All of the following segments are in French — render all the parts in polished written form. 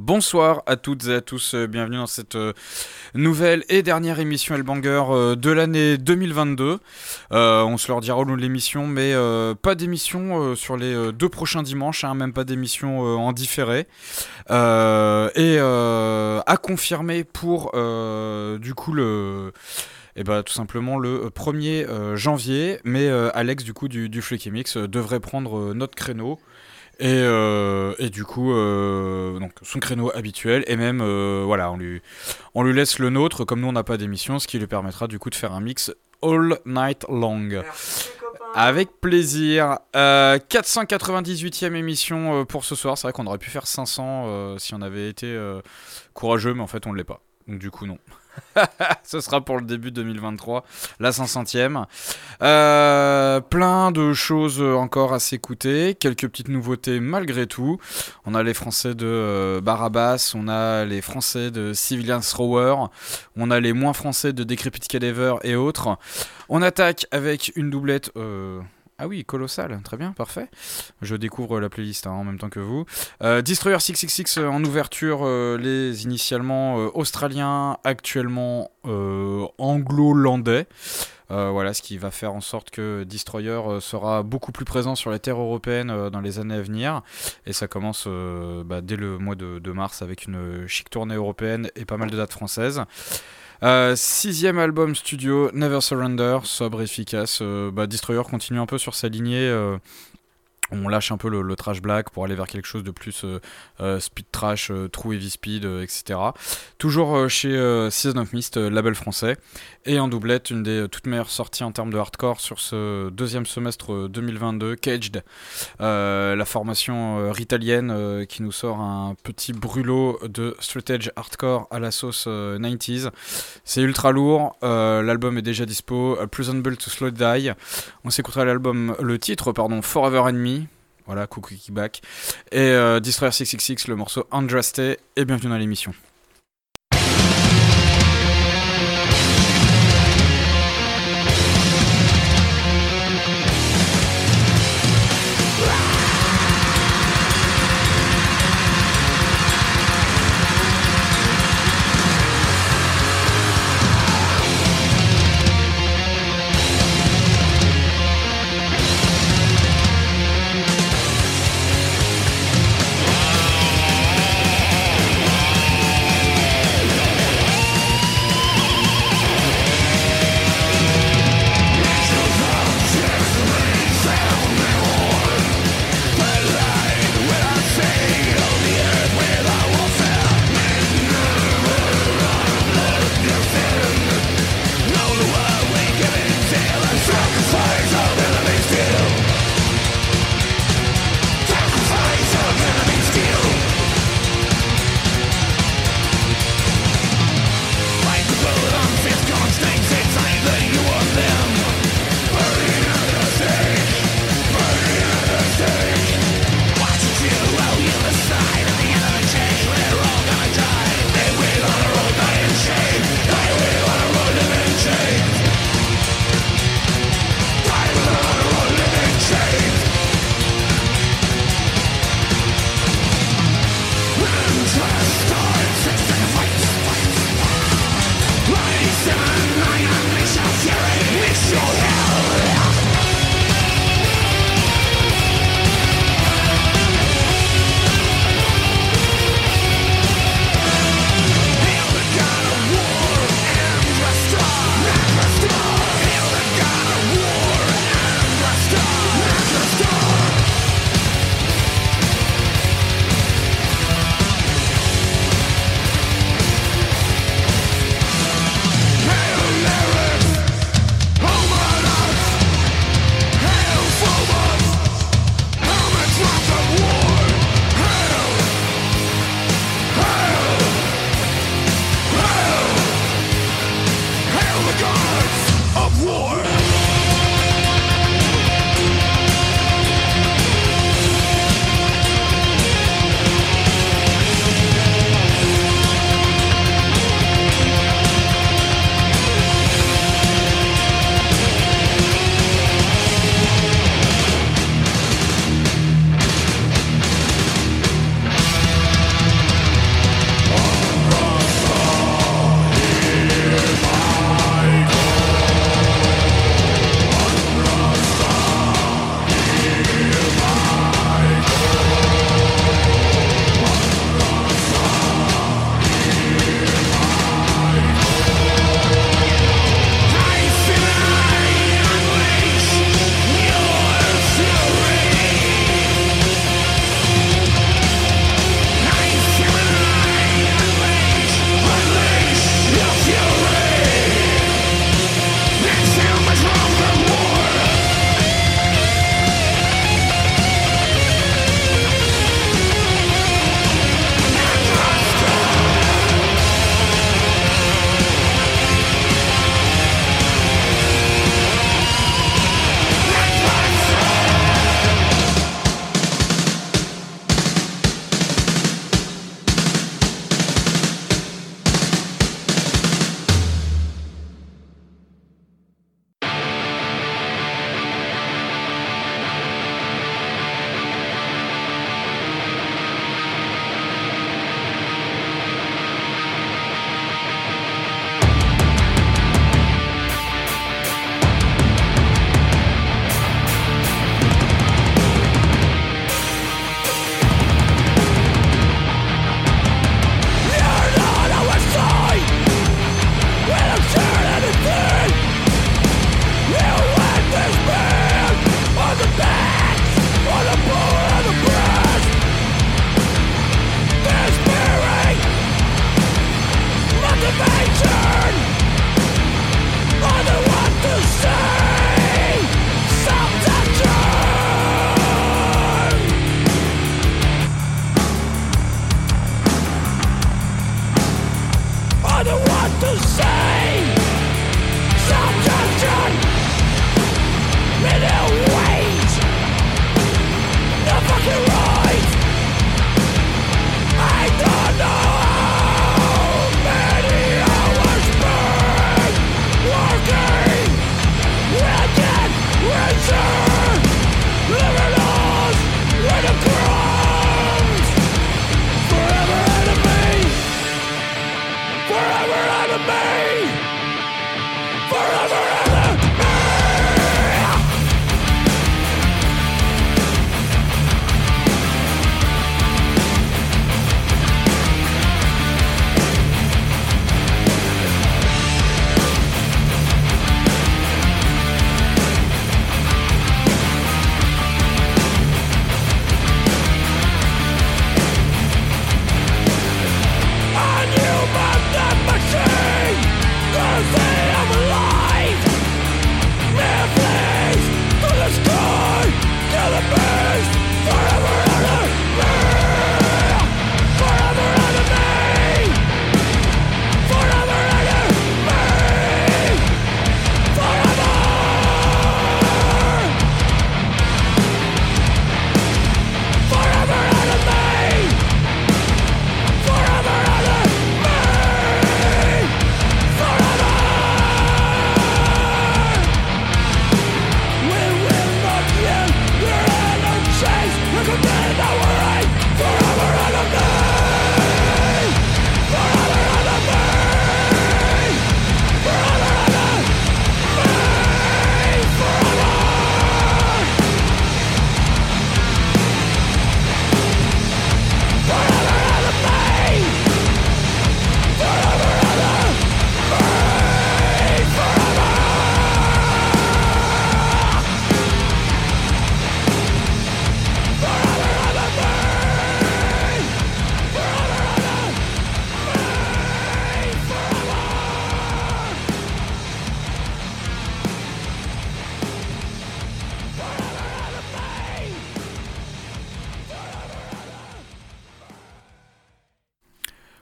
Bonsoir à toutes et à tous, bienvenue dans cette nouvelle et dernière émission Hellbanger de l'année 2022. On se leur dira au long de l'émission, mais pas d'émission sur les 2 prochains dimanches, même pas d'émission en différé. Et à confirmer pour du coup tout simplement le 1er janvier, mais Alex du coup du Fluky Mix devrait prendre notre créneau. Et du coup, donc son créneau habituel, et même on lui laisse le nôtre, comme nous on n'a pas d'émission, ce qui lui permettra du coup de faire un mix all night long. Merci, avec plaisir. 498e émission pour ce soir. C'est vrai qu'on aurait pu faire 500 si on avait été courageux, mais en fait on ne l'est pas. Donc du coup non. Ce sera pour le début 2023, la 500e. Plein de choses encore à s'écouter, quelques petites nouveautés malgré tout. On a les Français de Barabbas, on a les Français de Civilian Thrower, on a les moins Français de Decrepit Cadaver et autres. On attaque avec une doublette... Ah oui, colossal, très bien, parfait. Je découvre la playlist en même temps que vous. Destroyer 666 en ouverture, les initialement australiens, actuellement anglo-landais. Voilà, ce qui va faire en sorte que Destroyer sera beaucoup plus présent sur les terres européennes dans les années à venir. Et ça commence dès le mois de mars avec une chic tournée européenne et pas mal de dates françaises. 6e album studio, Never Surrender, sobre, efficace. Destroyer continue un peu sur sa lignée. On lâche un peu le trash black pour aller vers quelque chose de plus speed trash, true heavy speed, etc. Toujours chez Season of Mist, label français. Et en doublette, une des toutes meilleures sorties en termes de hardcore sur ce deuxième semestre 2022, Caged. La formation ritalienne qui nous sort un petit brûlot de straight edge hardcore à la sauce 90s. C'est ultra lourd, l'album est déjà dispo, Presentable to Slow Die. On s'écoutera le titre, Forever Enemy. Voilà, coucou Kickback. Et Destroyer 666, le morceau Undrasted. Et bienvenue dans l'émission.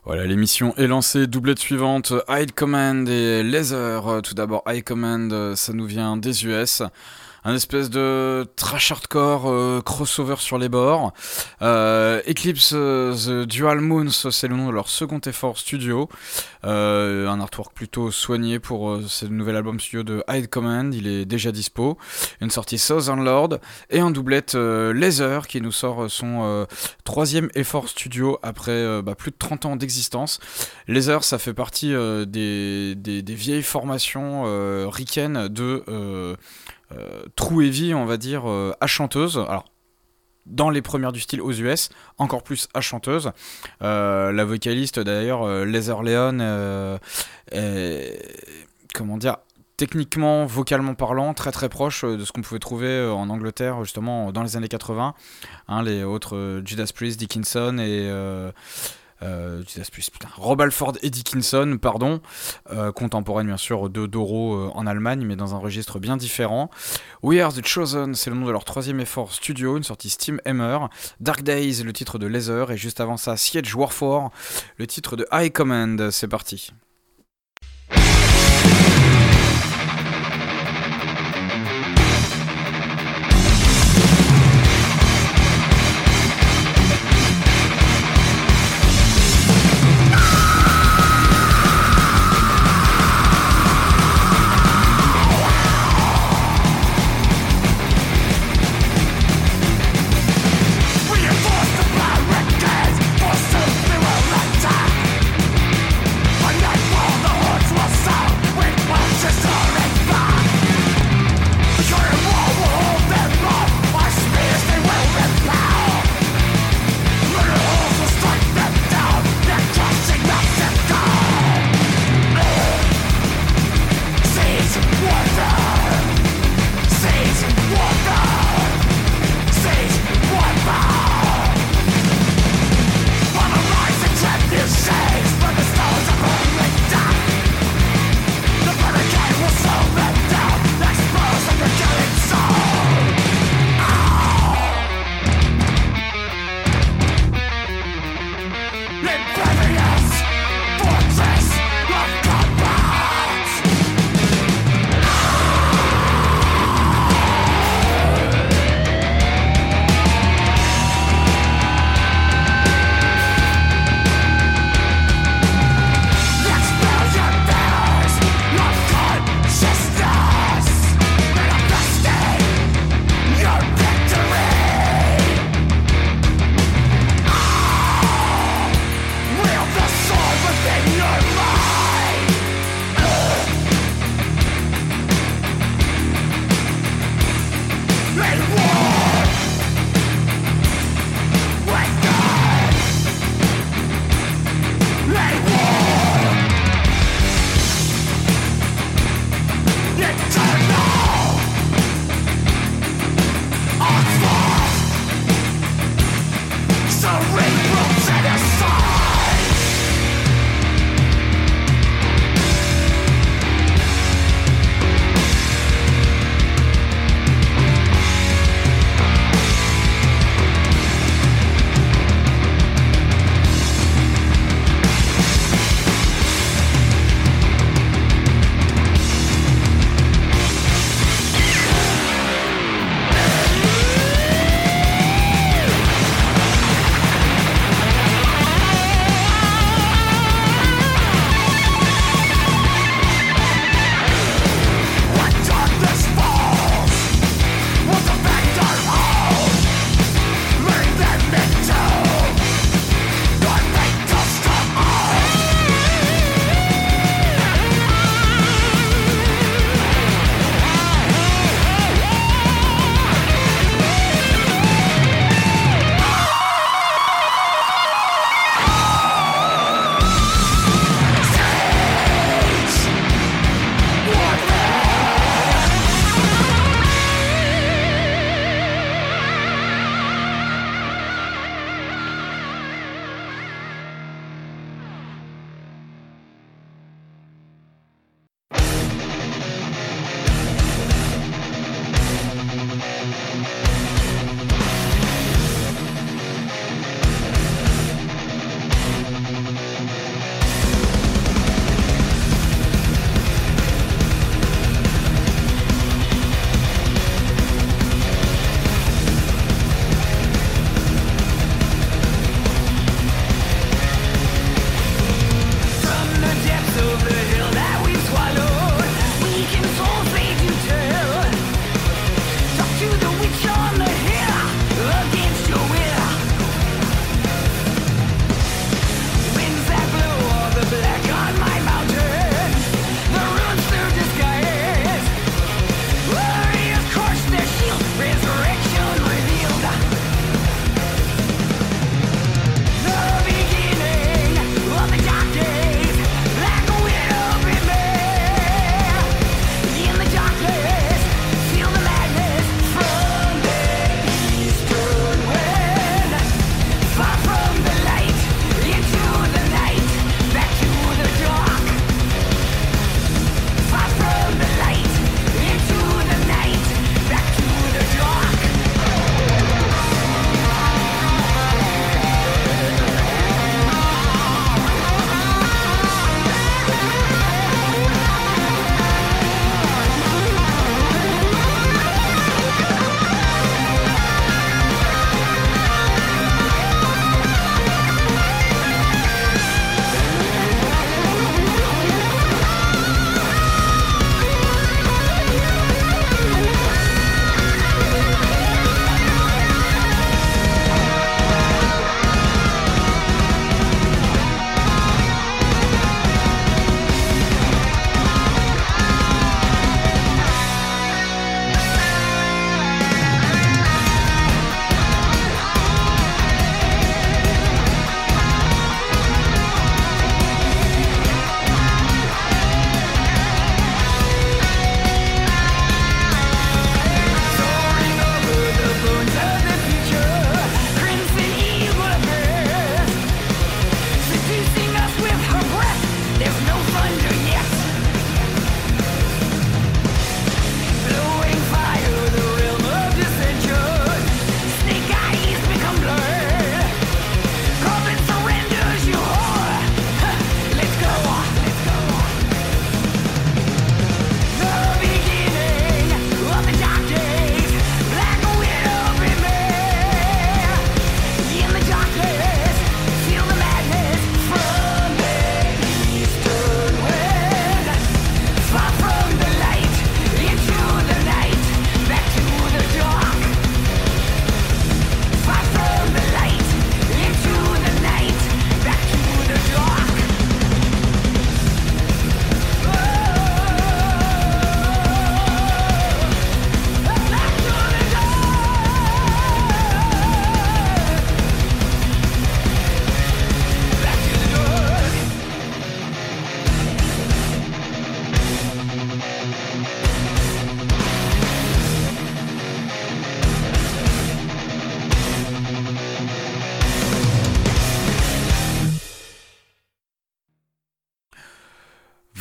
Voilà, l'émission est lancée, doublette suivante, High Command et Laser. Tout d'abord, High Command, ça nous vient des US. Un espèce de trash hardcore crossover sur les bords. Eclipse The Dual Moons, c'est le nom de leur second effort studio. Un artwork plutôt soigné pour ce nouvel album studio de High Command, il est déjà dispo. Une sortie Southern Lord et un doublette Laser qui nous sort son troisième effort studio après plus de 30 ans d'existence. Laser, ça fait partie des vieilles formations ricaines de true heavy, on va dire, à chanteuse. Alors, dans les premières du style aux US, encore plus à chanteuse. La vocaliste, d'ailleurs, Laser Leon, comment dire, techniquement, vocalement parlant, très très proche de ce qu'on pouvait trouver en Angleterre, justement, dans les années 80. Les autres Judas Priest, Dickinson et... Rob Halford et Dickinson, pardon, contemporaine bien sûr de Doro en Allemagne, mais dans un registre bien différent. We Are The Chosen, c'est le nom de leur troisième effort studio, une sortie Steam Hammer. Dark Days, le titre de Laser, et juste avant ça, Siege Warfare, le titre de High Command. C'est parti. I'm not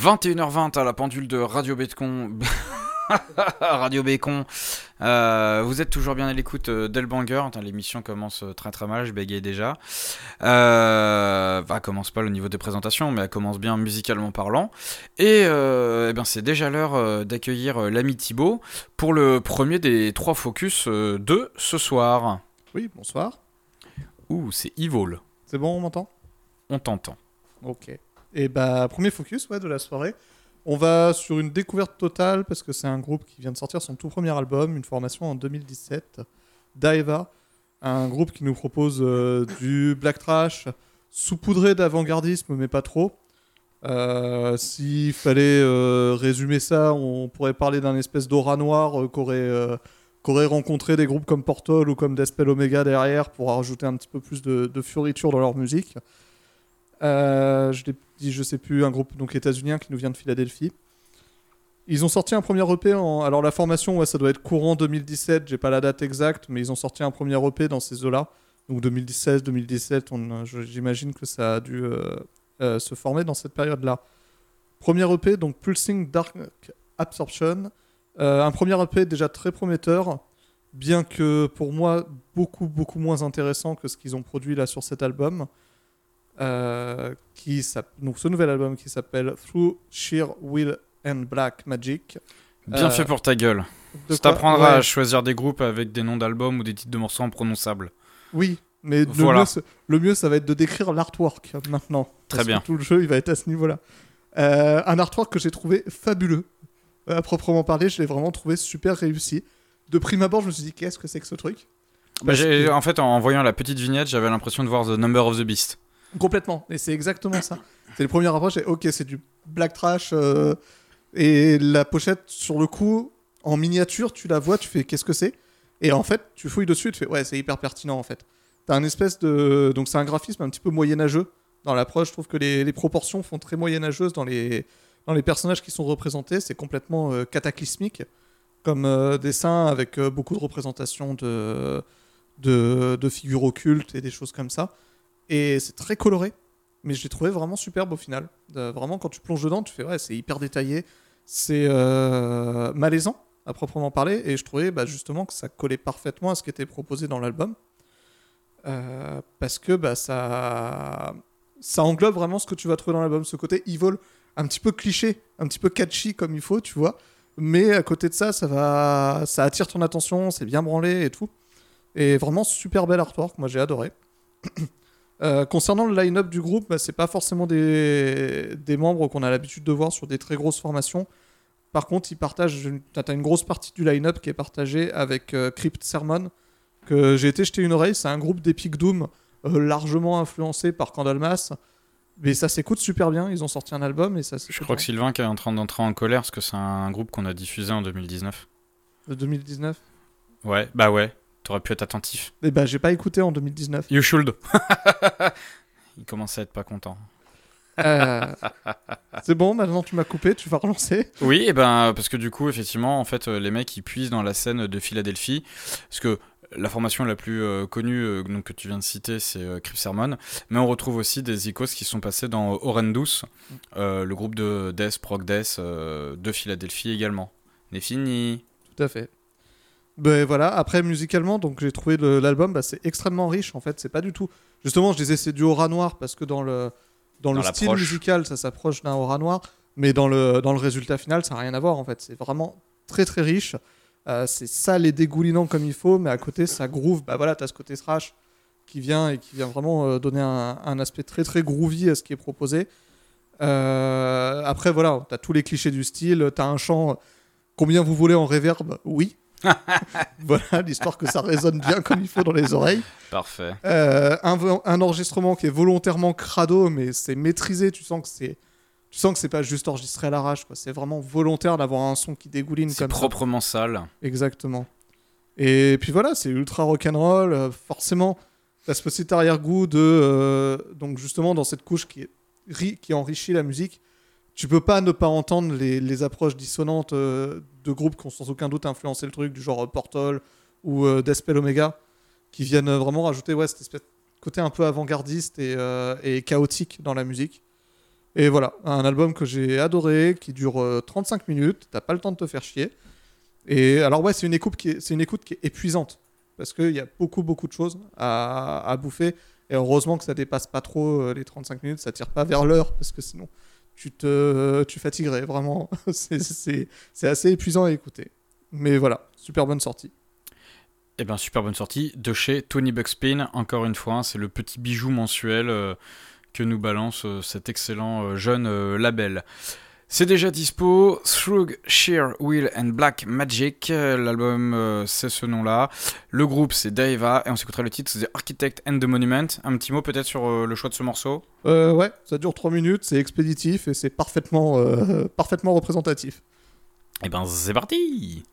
21h20 à la pendule de Radio Bécon. Radio Bécon. Vous êtes toujours bien à l'écoute d'Elbanger. L'émission commence très très mal, je bégaye déjà. Elle commence pas au niveau des présentations, mais elle commence bien musicalement parlant. Et c'est déjà l'heure d'accueillir l'ami Thibaut pour le premier des 3 focus de ce soir. Oui, bonsoir. Ouh, c'est Evil. C'est bon, on m'entend ? On t'entend. Ok. Et premier focus de la soirée. On va sur une découverte totale parce que c'est un groupe qui vient de sortir son tout premier album, une formation en 2017, Daeva, un groupe qui nous propose du black trash saupoudré d'avant-gardisme mais pas trop. S'il fallait résumer ça, on pourrait parler d'un espèce d'aura noire qu'aurait rencontré des groupes comme Portal ou comme Deathspell Omega derrière pour rajouter un petit peu plus de fioriture dans leur musique. Je l'ai dit, je sais plus, un groupe donc états-unien qui nous vient de Philadelphie. Ils ont sorti un premier EP alors la formation, ça doit être courant 2017, j'ai pas la date exacte, mais ils ont sorti un premier EP dans ces eaux-là. Donc 2016, 2017, j'imagine que ça a dû se former dans cette période-là. Premier EP, donc Pulsing Dark Absorption. Un premier EP déjà très prometteur, bien que pour moi beaucoup moins intéressant que ce qu'ils ont produit là sur cet album. Donc ce nouvel album qui s'appelle Through Sheer Will and Black Magic. Bien fait pour ta gueule. Ça t'apprendra à choisir des groupes avec des noms d'albums ou des titres de morceaux imprononçables. Oui, mais le mieux ça va être de décrire l'artwork maintenant. Très bien. Tout le jeu il va être à ce niveau-là. Un artwork que j'ai trouvé fabuleux. À proprement parler, je l'ai vraiment trouvé super réussi. De prime abord, je me suis dit qu'est-ce que c'est que ce truc ? En fait, en voyant la petite vignette, j'avais l'impression de voir The Number of the Beast. Complètement, et c'est exactement ça. C'est le premier approche, c'est du black trash, et la pochette, sur le coup, en miniature, tu la vois, tu fais qu'est-ce que c'est ? Et en fait, tu fouilles dessus, tu fais ouais, c'est hyper pertinent en fait. T'as un espèce de... Donc c'est un graphisme un petit peu moyenâgeux dans l'approche, je trouve que les proportions font très moyenâgeuses dans les personnages qui sont représentés, c'est complètement cataclysmique, comme dessin avec beaucoup de représentations de figures occultes et des choses comme ça. Et c'est très coloré, mais je l'ai trouvé vraiment superbe au final. Vraiment, quand tu plonges dedans, tu fais ouais, c'est hyper détaillé, c'est malaisant à proprement parler, et je trouvais justement que ça collait parfaitement à ce qui était proposé dans l'album, parce que ça englobe vraiment ce que tu vas trouver dans l'album, ce côté evil, un petit peu cliché, un petit peu catchy comme il faut, tu vois, mais à côté de ça, ça attire ton attention, c'est bien branlé et tout, et vraiment super bel artwork, moi j'ai adoré. Concernant le line-up du groupe, c'est pas forcément des membres qu'on a l'habitude de voir sur des très grosses formations. Par contre, t'as une grosse partie du line-up qui est partagée avec Crypt Sermon, que j'ai été jeter une oreille. C'est un groupe d'Epic Doom largement influencé par Candlemas, mais ça s'écoute super bien. Ils ont sorti un album et ça s'écoute. Je crois que Sylvain qui est en train d'entrer en colère parce que c'est un groupe qu'on a diffusé en 2019. De 2019 ? Ouais, bah ouais. T'aurais pu être attentif. J'ai pas écouté en 2019. You should. Il commence à être pas content. C'est bon, maintenant tu m'as coupé, tu vas relancer. Oui, parce que du coup, effectivement, en fait, les mecs, ils puisent dans la scène de Philadelphie. Parce que la formation la plus connue donc, que tu viens de citer, c'est Crypt Sermon. Mais on retrouve aussi des icônes qui sont passés dans Horrendous, le groupe de Death, Prog Death de Philadelphie également. N'est fini. Tout à fait. Voilà, après musicalement, donc j'ai trouvé l'album, c'est extrêmement riche en fait, c'est pas du tout. Justement, je disais c'est du aura noir parce que dans le style musical, ça s'approche d'un aura noir, mais dans le résultat final, ça n'a rien à voir en fait. C'est vraiment très très riche. C'est sale et dégoulinant comme il faut, mais à côté, ça groove. T'as ce côté thrash qui vient vraiment donner un aspect très très groovy à ce qui est proposé. Après, voilà, t'as tous les clichés du style, t'as un chant. Combien vous voulez en reverb ? Oui. Voilà, l'histoire que ça résonne bien comme il faut dans les oreilles. Parfait. Un enregistrement qui est volontairement crado, mais c'est maîtrisé. Tu sens que c'est pas juste enregistré à l'arrache, quoi. C'est vraiment volontaire d'avoir un son qui dégouline comme ça. C'est proprement sale. Exactement. Et puis voilà, c'est ultra rock'n'roll. Forcément, t'as ce petit arrière-goût donc justement dans cette couche qui enrichit la musique. Tu peux pas ne pas entendre les approches dissonantes de groupes qui ont sans aucun doute influencé le truc, du genre Portal ou Deathspell Omega, qui viennent vraiment rajouter cette espèce de côté un peu avant-gardiste et chaotique dans la musique. Et voilà, un album que j'ai adoré, qui dure 35 minutes, t'as pas le temps de te faire chier. Et alors ouais, c'est une écoute qui est épuisante, parce qu'il y a beaucoup de choses à bouffer, et heureusement que ça dépasse pas trop les 35 minutes, ça tire pas vers l'heure, parce que sinon tu fatiguerais, vraiment. C'est assez épuisant à écouter. Mais voilà, super bonne sortie. Eh ben, super bonne sortie de chez Tony Buckspin, encore une fois, c'est le petit bijou mensuel que nous balance cet excellent jeune label. C'est déjà dispo, Thrug, Sheer, Will and Black Magic, l'album c'est ce nom-là, le groupe c'est Daiva, et on s'écoutera le titre, c'est The Architect and the Monument. Un petit mot peut-être sur le choix de ce morceau? Ouais, ça dure 3 minutes, c'est expéditif, et c'est parfaitement représentatif. Eh ben c'est parti!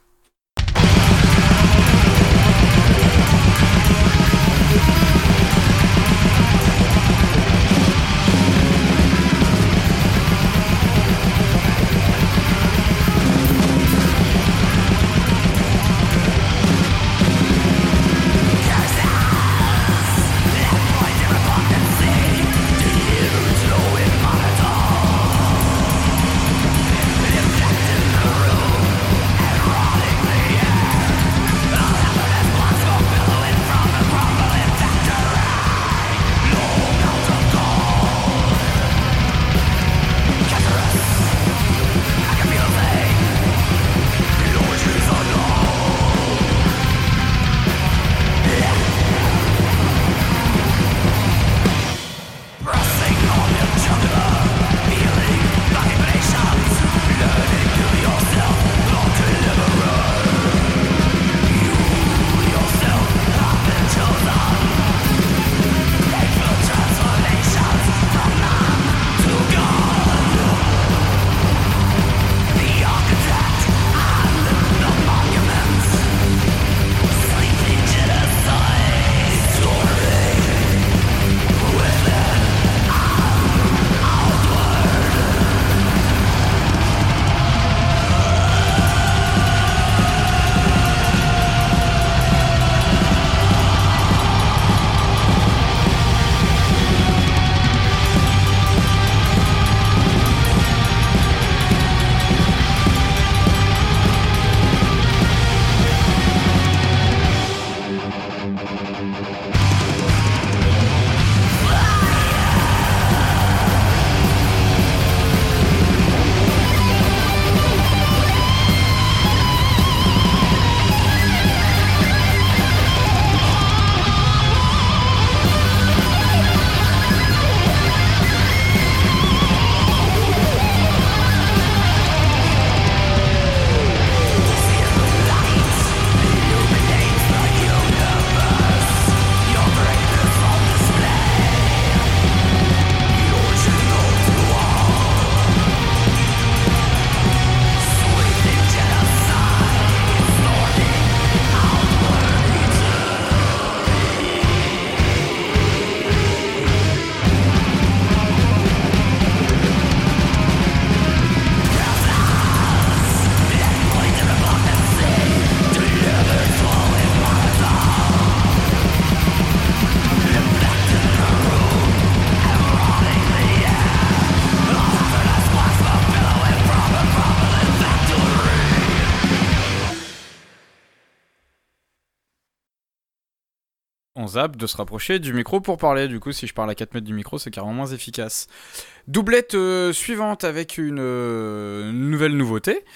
On zappe de se rapprocher du micro pour parler. Du coup, si je parle à 4 mètres du micro, c'est carrément moins efficace. Doublette suivante avec une nouvelle nouveauté.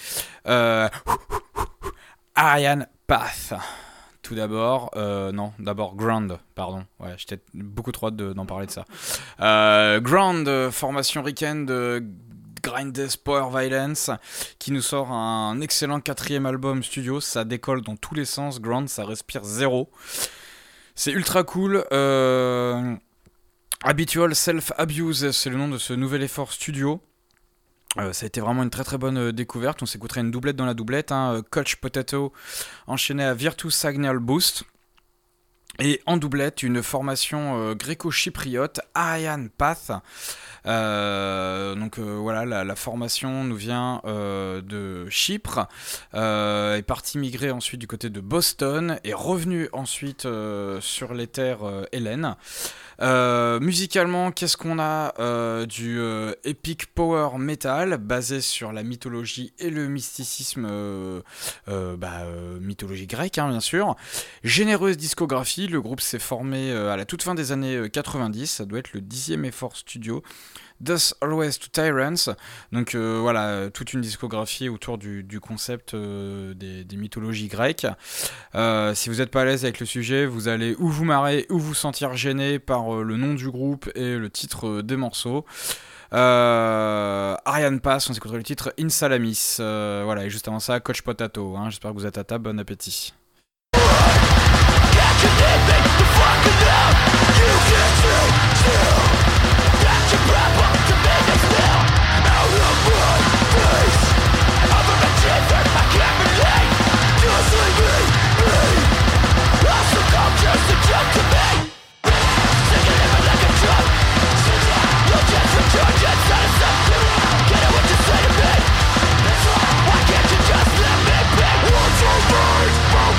Ariane Path. Tout d'abord, d'abord Ground, pardon. Ouais, j'étais beaucoup trop hâte d'en parler de ça. Ground, formation ricaine de Grindless Power Violence, qui nous sort un excellent 4e album studio. Ça décolle dans tous les sens. Ground, ça respire zéro. C'est ultra cool. Habitual Self-Abuse, c'est le nom de ce nouvel effort studio. Ça a été vraiment une très très bonne découverte. On s'écouterait une doublette dans la doublette. Coach Potato enchaîné à Virtus Signal Boost. Et en doublette, une formation gréco-chypriote, Aryan Path. Voilà, la formation nous vient de Chypre, est partie migrer ensuite du côté de Boston, est revenue ensuite sur les terres hellènes. Musicalement, qu'est-ce qu'on a du epic power metal basé sur la mythologie et le mysticisme mythologie grecque, hein, bien sûr. Généreuse discographie, le groupe s'est formé à la toute fin des années 90, ça doit être le 10e effort studio. Thus Always to Tyrants, donc voilà, toute une discographie autour du concept des mythologies grecques. Si vous n'êtes pas à l'aise avec le sujet, vous allez ou vous marrer ou vous sentir gêné par le nom du groupe et le titre des morceaux. Aryan Pass, on s'écoutera le titre In Salamis. Voilà, et juste avant ça, Coach Potato. Hein, j'espère que vous êtes à table, bon appétit. Why can't you just let me be? What's your mind?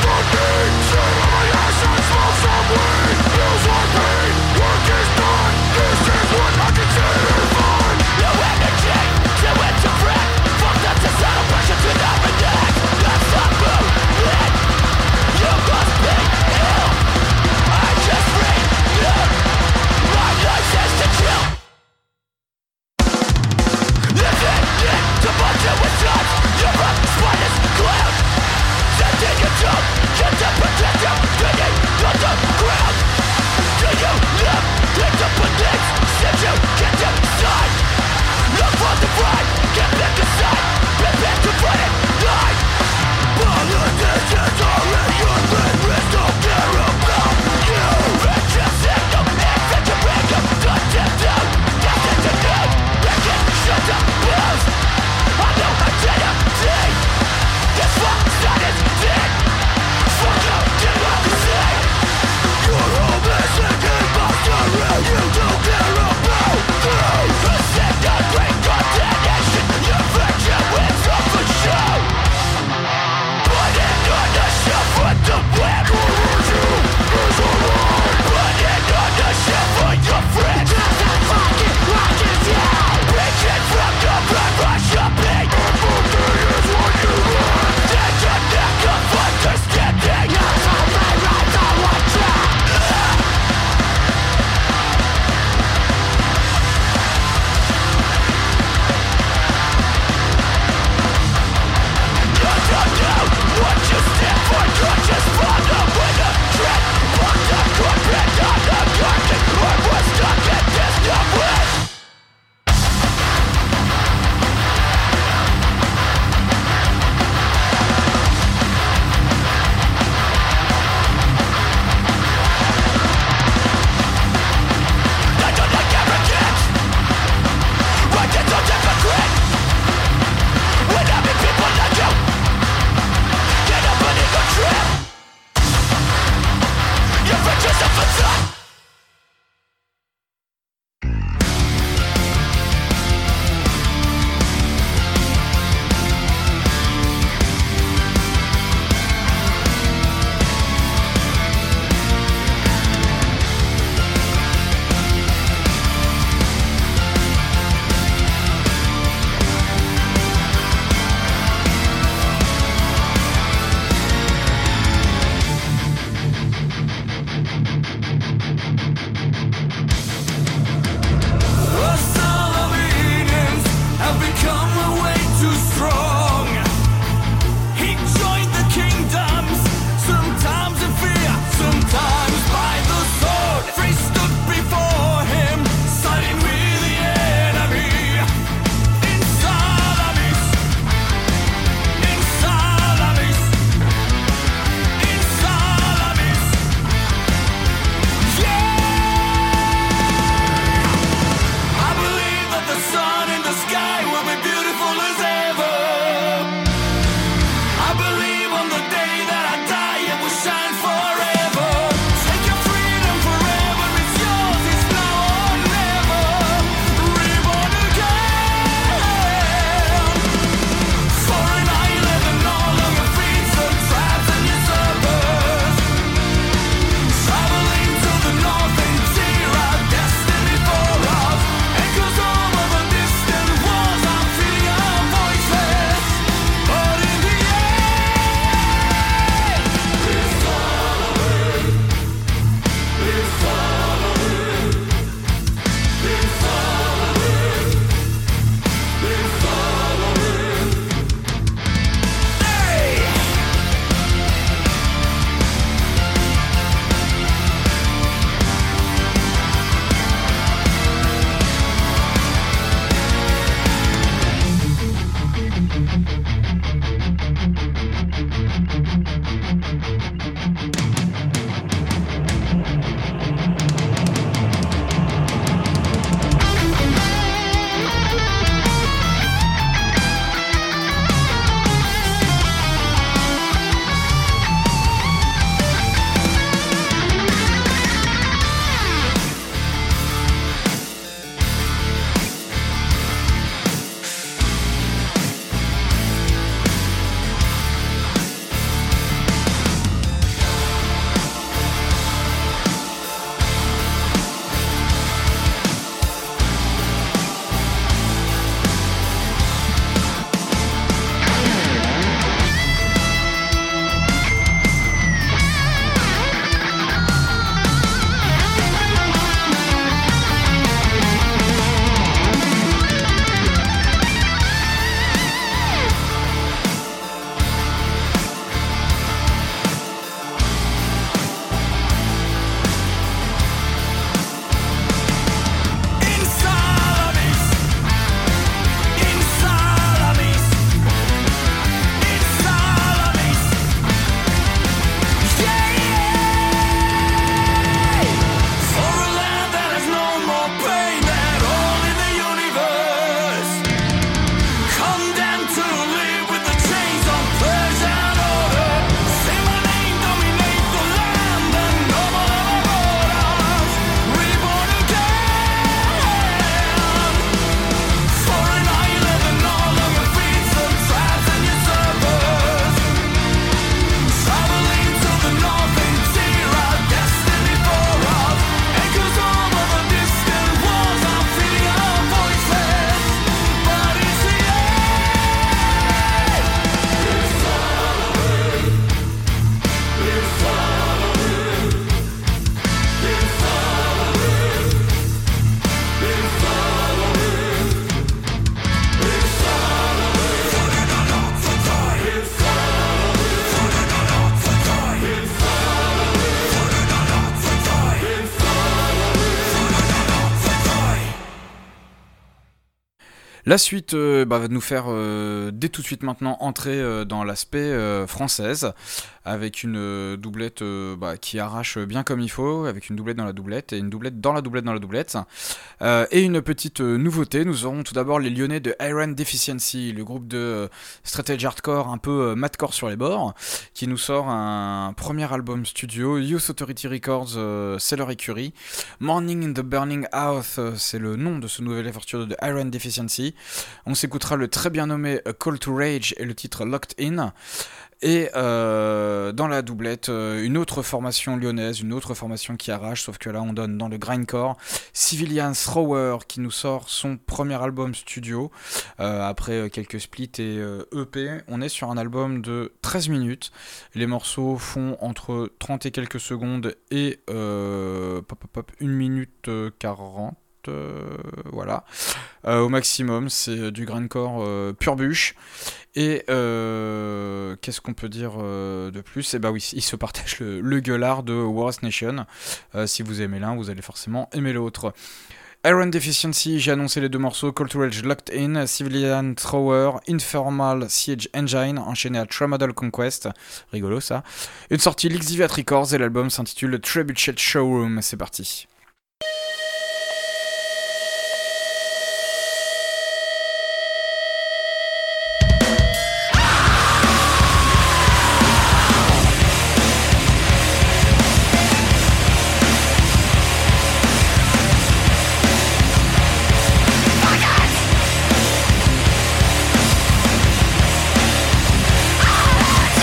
La suite va nous faire dès tout de suite maintenant entrer dans l'aspect française, avec une doublette qui arrache bien comme il faut, avec une doublette dans la doublette et une doublette dans la doublette dans la doublette. Et une petite nouveauté, nous aurons tout d'abord les Lyonnais de Iron Deficiency, le groupe de strategy hardcore un peu madcore sur les bords, qui nous sort un premier album studio, Youth Authority Records, c'est leur écurie. Morning in the Burning House, c'est le nom de ce nouvel effort studio de Iron Deficiency. On s'écoutera le très bien nommé A Call to Rage et le titre Locked In. Et dans la doublette, une autre formation lyonnaise, une autre formation qui arrache, sauf que là on donne dans le grindcore, Civilian Thrower qui nous sort son premier album studio, après quelques splits et EP. On est sur un album de 13 minutes, les morceaux font entre 30 et quelques secondes et 1 minute 40. Voilà, au maximum c'est du grindcore pure bûche. Et qu'est-ce qu'on peut dire de plus ? Et bah oui, ils se partagent le gueulard de Worst Nation. Si vous aimez l'un, vous allez forcément aimer l'autre. Iron Deficiency, j'ai annoncé les 2 morceaux, Call to Rage Locked In, Civilian Thrower, Infernal Siege Engine, enchaîné à Tramadol Conquest, rigolo ça. Une sortie Lixiviat Records et l'album s'intitule Trebuchet Showroom, c'est parti.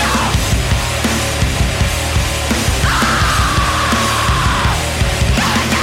Yeah!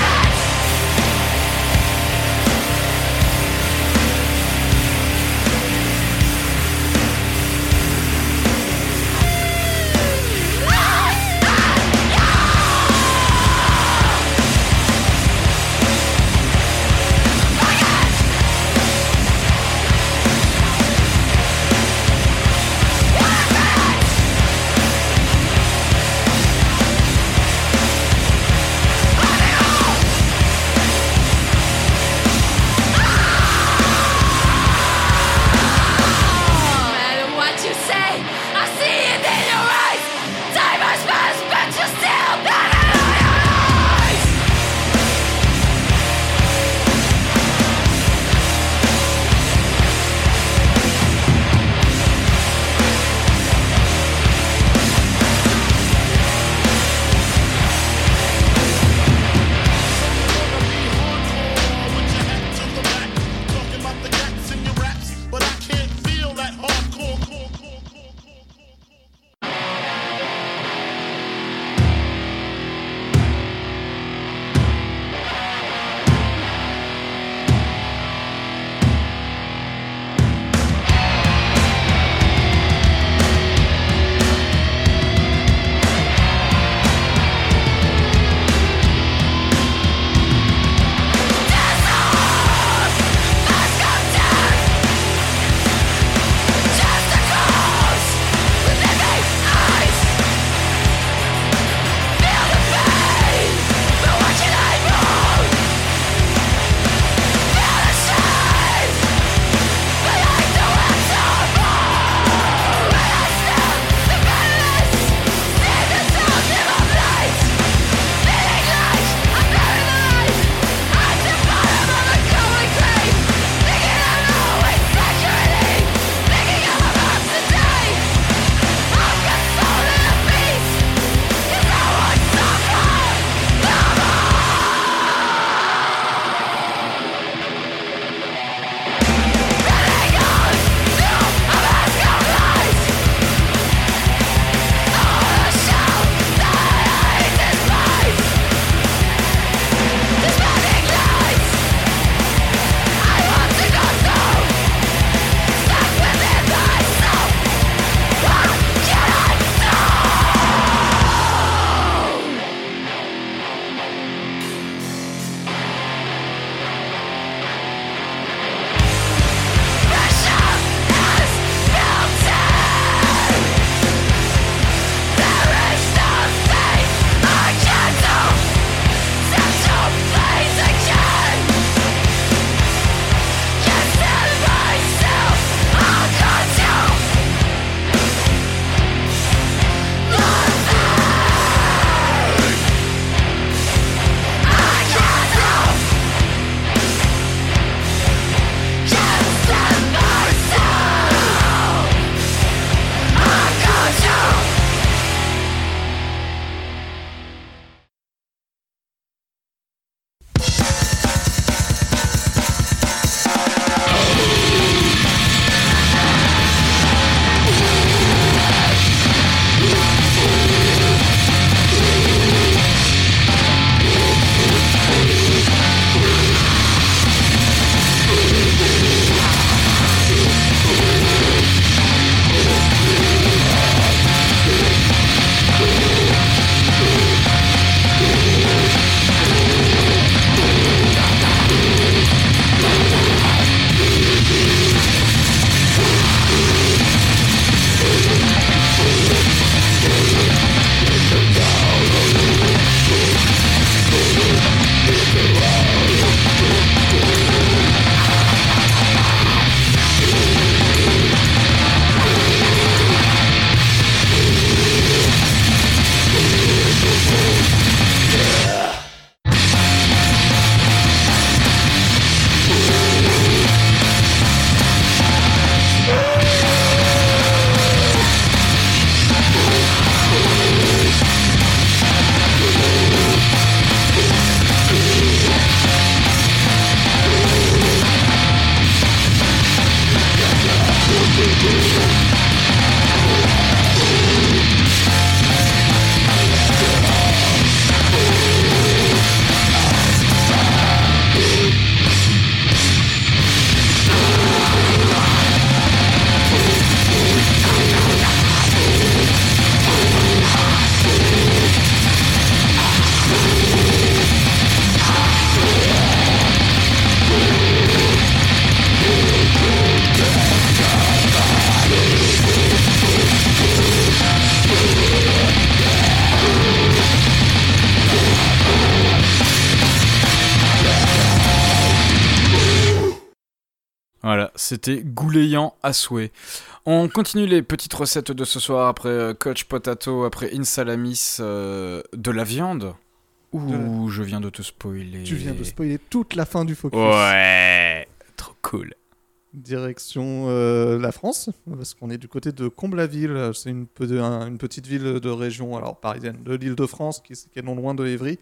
Voilà, c'était gouléant à souhait. On continue les petites recettes de ce soir après Coach Potato, après Insalamis, de la viande. Ouh, je viens de te spoiler. Tu viens de spoiler toute la fin du focus. Ouais, trop cool. Direction la France, parce qu'on est du côté de Comble-la-Ville. C'est une petite ville de région alors parisienne, de l'Île-de-France, qui est non loin de Évry.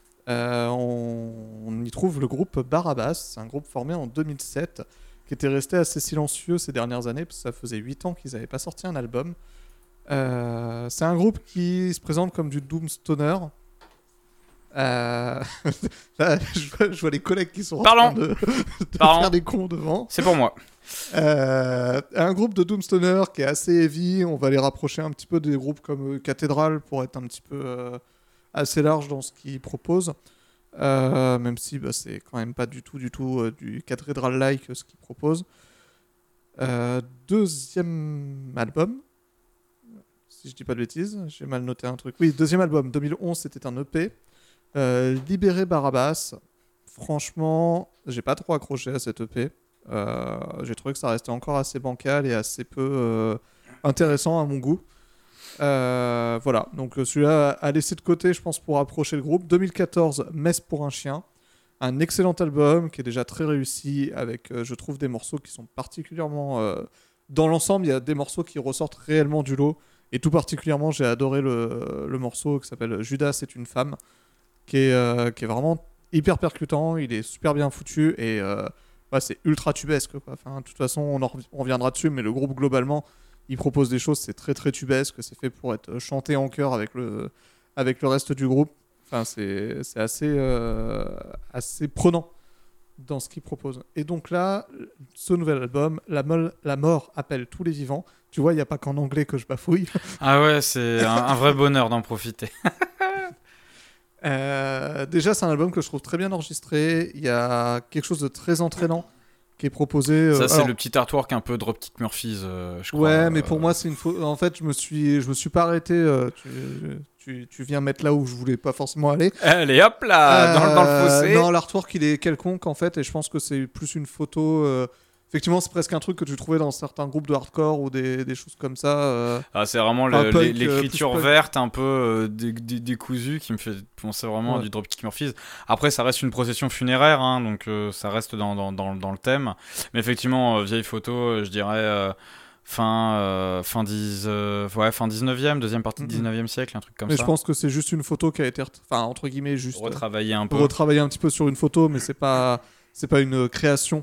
On y trouve le groupe Barabas. C'est un groupe formé en 2007 qui était resté assez silencieux ces dernières années, parce que ça faisait 8 ans qu'ils n'avaient pas sorti un album. C'est un groupe qui se présente comme du Doom Stoner. Là, je vois les collègues qui sont en train de faire des cons devant. C'est pour moi. Un groupe de Doom Stoner qui est assez heavy. On va les rapprocher un petit peu des groupes comme Cathédrale pour être un petit peu assez large dans ce qu'ils proposent. Même si c'est quand même pas du tout du Cathédrale-like ce qu'ils proposent. Deuxième album, si je dis pas de bêtises, j'ai mal noté un truc. Oui, deuxième album, 2011, c'était un EP. Libéré Barabas. Franchement, j'ai pas trop accroché à cet EP. J'ai trouvé que ça restait encore assez bancal et assez peu intéressant à mon goût. Voilà, donc celui-là à laisser de côté, je pense, pour approcher le groupe. 2014, Messe pour un chien. Un excellent album qui est déjà très réussi avec, je trouve, des morceaux qui sont particulièrement... dans l'ensemble, il y a des morceaux qui ressortent réellement du lot. Et tout particulièrement, j'ai adoré le morceau qui s'appelle Judas c'est une femme, qui est vraiment hyper percutant. Il est super bien foutu et c'est ultra tubesque, quoi. Enfin, de toute façon, on reviendra dessus, mais le groupe, globalement, il propose des choses, c'est très très tubesque. C'est fait pour être chanté en chœur avec le reste du groupe. Enfin, c'est assez prenant dans ce qu'il propose. Et donc là, ce nouvel album, La mort appelle tous les vivants. Tu vois, il n'y a pas qu'en anglais que je bafouille. Ah ouais, c'est un vrai bonheur d'en profiter. Déjà, c'est un album que je trouve très bien enregistré. Il y a quelque chose de très entraînant qui est proposé. Ça, c'est le petit artwork un peu Dropkick Murphys, je crois. Ouais, mais pour moi, c'est une faute. En fait, je me suis pas arrêté. Tu viens mettre là où je voulais pas forcément aller. Allez, hop là, dans le fossé. Non, l'artwork, il est quelconque en fait, et je pense que c'est plus une photo. Effectivement, c'est presque un truc que tu trouvais dans certains groupes de hardcore ou des choses comme ça. C'est vraiment l'écriture verte, un peu décousue, qui me fait penser vraiment à du Dropkick Murphys. Après, ça reste une procession funéraire, hein, donc ça reste dans le thème. Mais effectivement, vieille photo, je dirais fin 19e, deuxième partie du 19e siècle, un truc comme ça. Mais je pense que c'est juste une photo qui a été, entre guillemets, juste retravaillée un peu. Retravailler un petit peu sur une photo, mais c'est pas une création.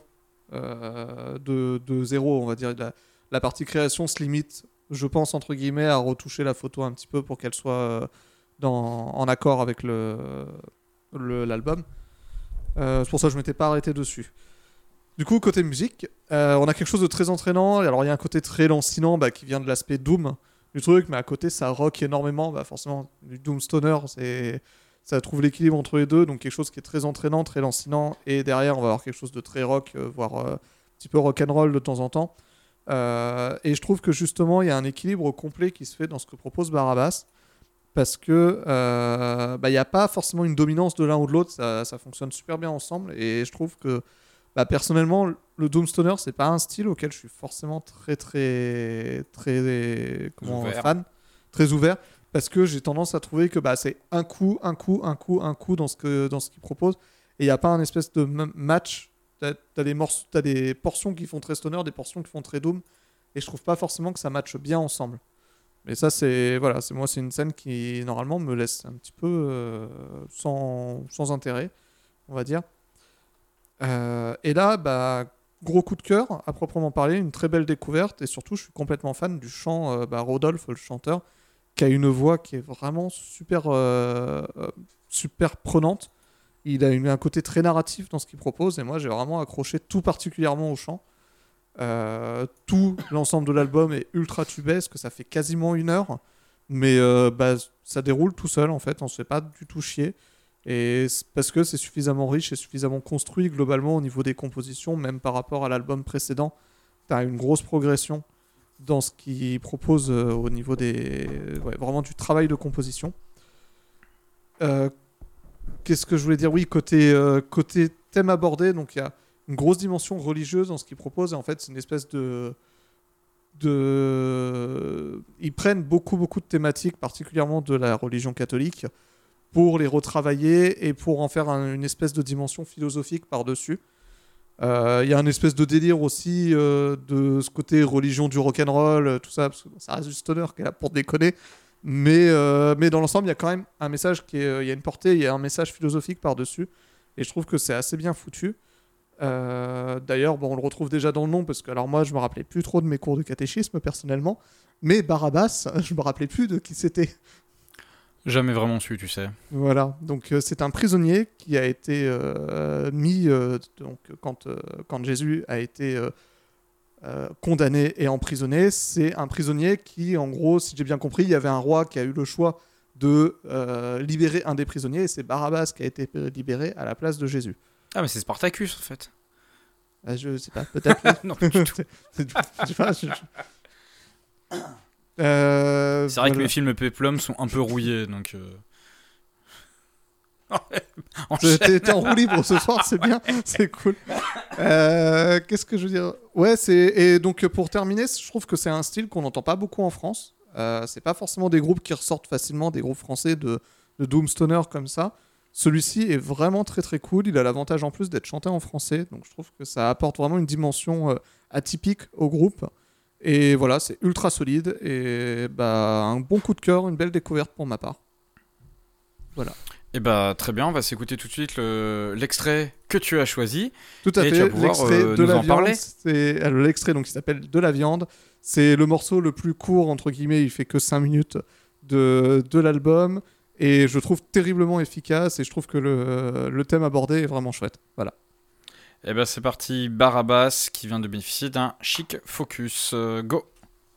De zéro, on va dire. La partie création se limite, je pense, entre guillemets, à retoucher la photo un petit peu pour qu'elle soit en accord avec l'album. C'est pour ça que je m'étais pas arrêté dessus. Du coup, côté musique, on a quelque chose de très entraînant. Alors, il y a un côté très lancinant qui vient de l'aspect Doom du truc, mais à côté, ça rock énormément. Forcément, du Doom Stoner, ça trouve l'équilibre entre les deux, donc quelque chose qui est très entraînant, très lancinant, et derrière on va avoir quelque chose de très rock, voire un petit peu rock'n'roll de temps en temps. Et je trouve que justement il y a un équilibre complet qui se fait dans ce que propose Barabas, parce que il n'y a pas forcément une dominance de l'un ou de l'autre, ça fonctionne super bien ensemble, et je trouve que personnellement le Doom Stoner c'est pas un style auquel je suis forcément très très très fan, très ouvert. Parce que j'ai tendance à trouver que c'est un coup dans ce qu'il propose. Et il n'y a pas un espèce de match. T'as des portions qui font très stoner, des portions qui font très doom. Et je trouve pas forcément que ça matche bien ensemble. Mais ça, c'est une scène qui, normalement, me laisse un petit peu sans intérêt, on va dire. Et là, gros coup de cœur, à proprement parler, une très belle découverte. Et surtout, je suis complètement fan du chant Rodolphe, le chanteur, qui a une voix qui est vraiment super prenante. Il a un côté très narratif dans ce qu'il propose, et moi j'ai vraiment accroché tout particulièrement au chant. Tout l'ensemble de l'album est ultra tubesque, ça fait quasiment 1 heure, mais ça déroule tout seul en fait, on se fait pas du tout chier, et parce que c'est suffisamment riche et suffisamment construit globalement au niveau des compositions, même par rapport à l'album précédent. T'as une grosse progression dans ce qu'il propose au niveau vraiment du travail de composition. Qu'est-ce que je voulais dire ? Oui, côté thème abordé, donc il y a une grosse dimension religieuse dans ce qu'ils proposent. Et en fait, c'est une espèce ils prennent beaucoup de thématiques, particulièrement de la religion catholique, pour les retravailler et pour en faire une espèce de dimension philosophique par-dessus. Il y a une espèce de délire aussi de ce côté religion du rock'n'roll, tout ça, parce que ça reste du stoner qui est là pour déconner. Mais dans l'ensemble, il y a quand même un message il y a une portée, il y a un message philosophique par-dessus. Et je trouve que c'est assez bien foutu. D'ailleurs, on le retrouve déjà dans le nom, parce que alors moi, je me rappelais plus trop de mes cours de catéchisme personnellement. Mais Barabbas, je me rappelais plus de qui c'était. Jamais vraiment su, tu sais. Voilà, donc c'est un prisonnier qui a été mis, donc, quand Jésus a été condamné et emprisonné. C'est un prisonnier qui, en gros, si j'ai bien compris, il y avait un roi qui a eu le choix de libérer un des prisonniers, et c'est Barabbas qui a été libéré à la place de Jésus. Ah, mais c'est Spartacus, en fait. Je sais pas, peut-être. Non, pas du tout. C'est vrai que mes films Peplum sont un peu rouillés, donc... T'es en roue libre ce soir, c'est bien, c'est cool. Qu'est-ce que je veux dire ? Ouais, et donc pour terminer, je trouve que c'est un style qu'on n'entend pas beaucoup en France. C'est pas forcément des groupes qui ressortent facilement, des groupes français de Doom Stoner comme ça. Celui-ci est vraiment très très cool. Il a l'avantage en plus d'être chanté en français, donc je trouve que ça apporte vraiment une dimension atypique au groupe. Et voilà, c'est ultra solide et un bon coup de cœur, une belle découverte pour ma part. Voilà. Et très bien, on va s'écouter tout de suite l'extrait que tu as choisi. Tout à et fait, tu vas pouvoir, l'extrait de nous la en viande. parler. C'est l'extrait donc, qui s'appelle De la viande. C'est le morceau le plus court, entre guillemets, il fait que 5 minutes de l'album. Et je trouve terriblement efficace et je trouve que le thème abordé est vraiment chouette. Voilà. Et c'est parti, Barabbas qui vient de bénéficier d'un chic focus. Go.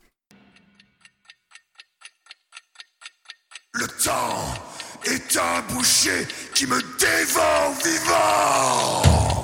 Le temps est un boucher qui me dévore vivant.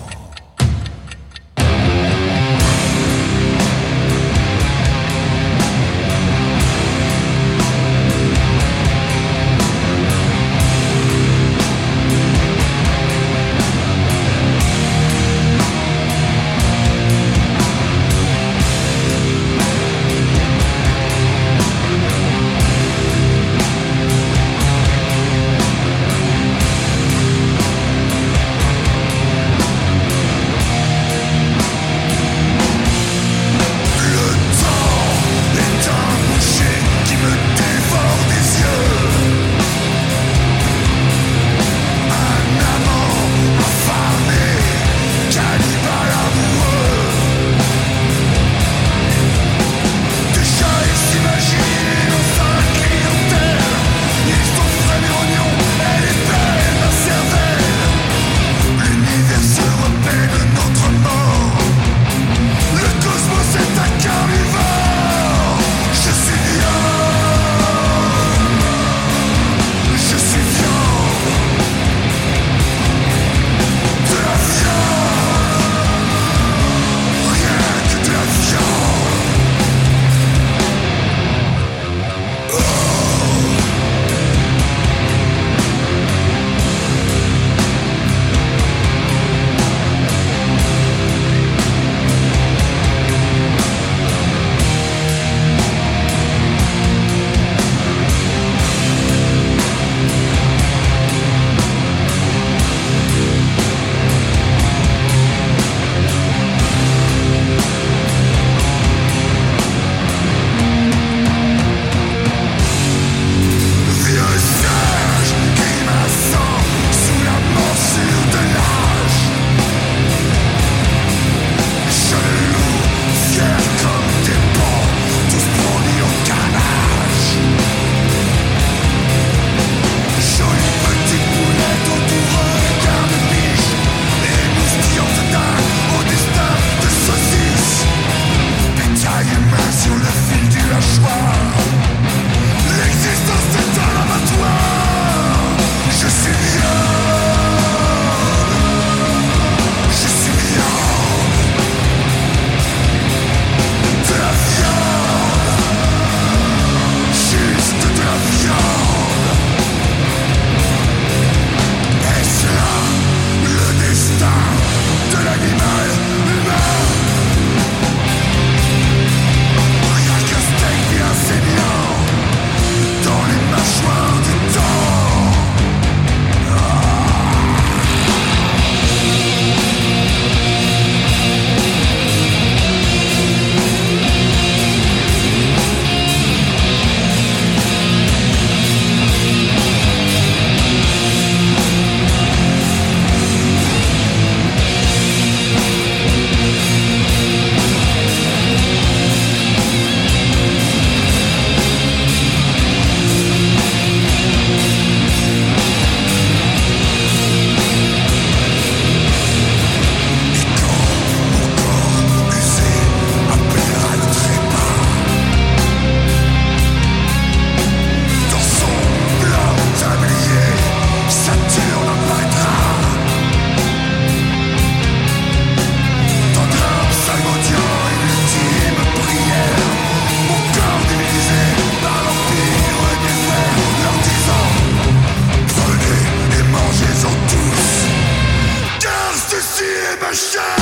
est ma chair.